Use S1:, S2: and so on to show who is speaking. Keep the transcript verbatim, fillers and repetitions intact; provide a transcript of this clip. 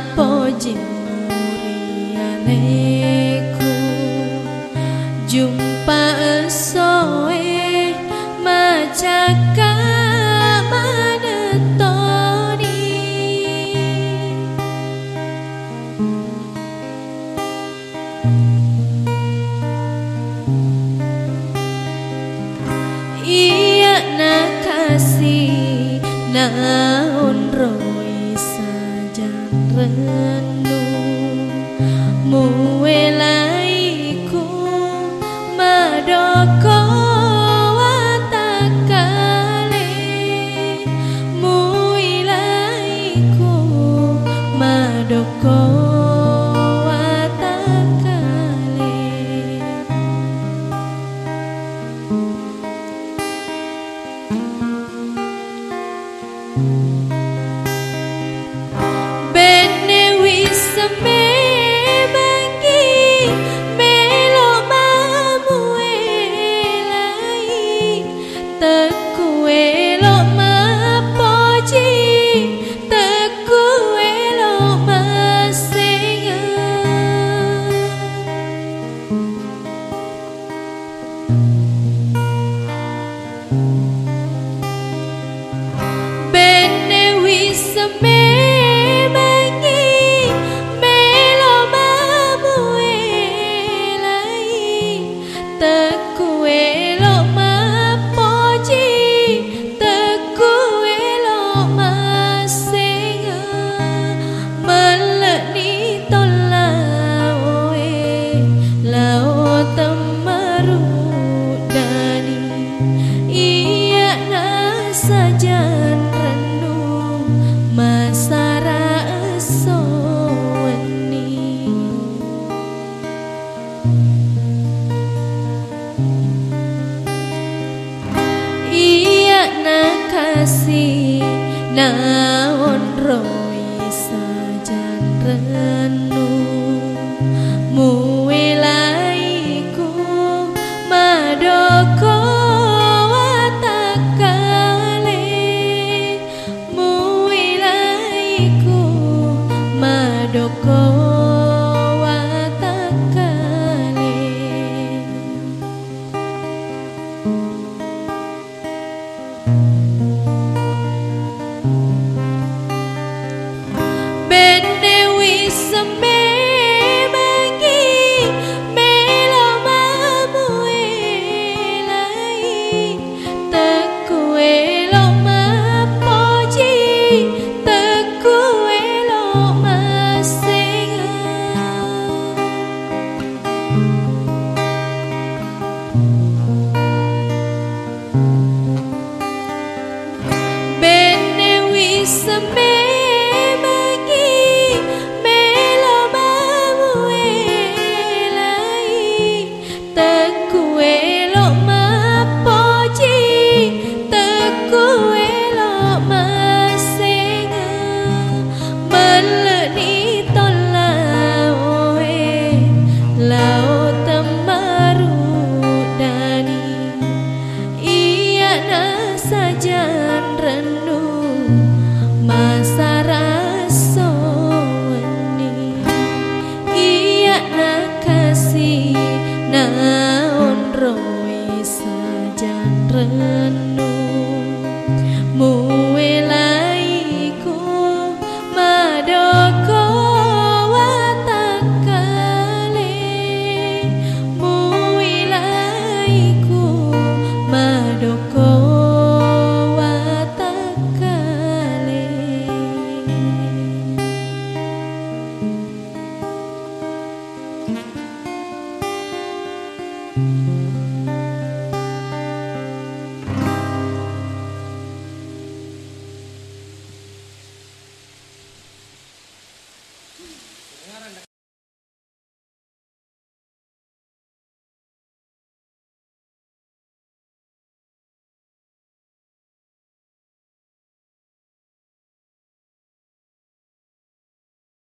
S1: pojimurianeku jumpa soe macaka manetoni iya nakasih naon roi sajan renung muelaiku madoko watakale muilaiku madoko watakale bene wisame sajan renung masara soweni iya nakasih naon roi sajan renung muelaiku madoko doko watakale bene wisame bagi melo mamuelai teku elo mapoji teku elo bene wisame bagi melo mamuelai teku elo mapoji teku elo masenga meleni tolaoe lao temaru dani iya na sajan renung masara soweni iya nakasih naon roi sajan renung muelaiku madoko watakale muilaiku madoko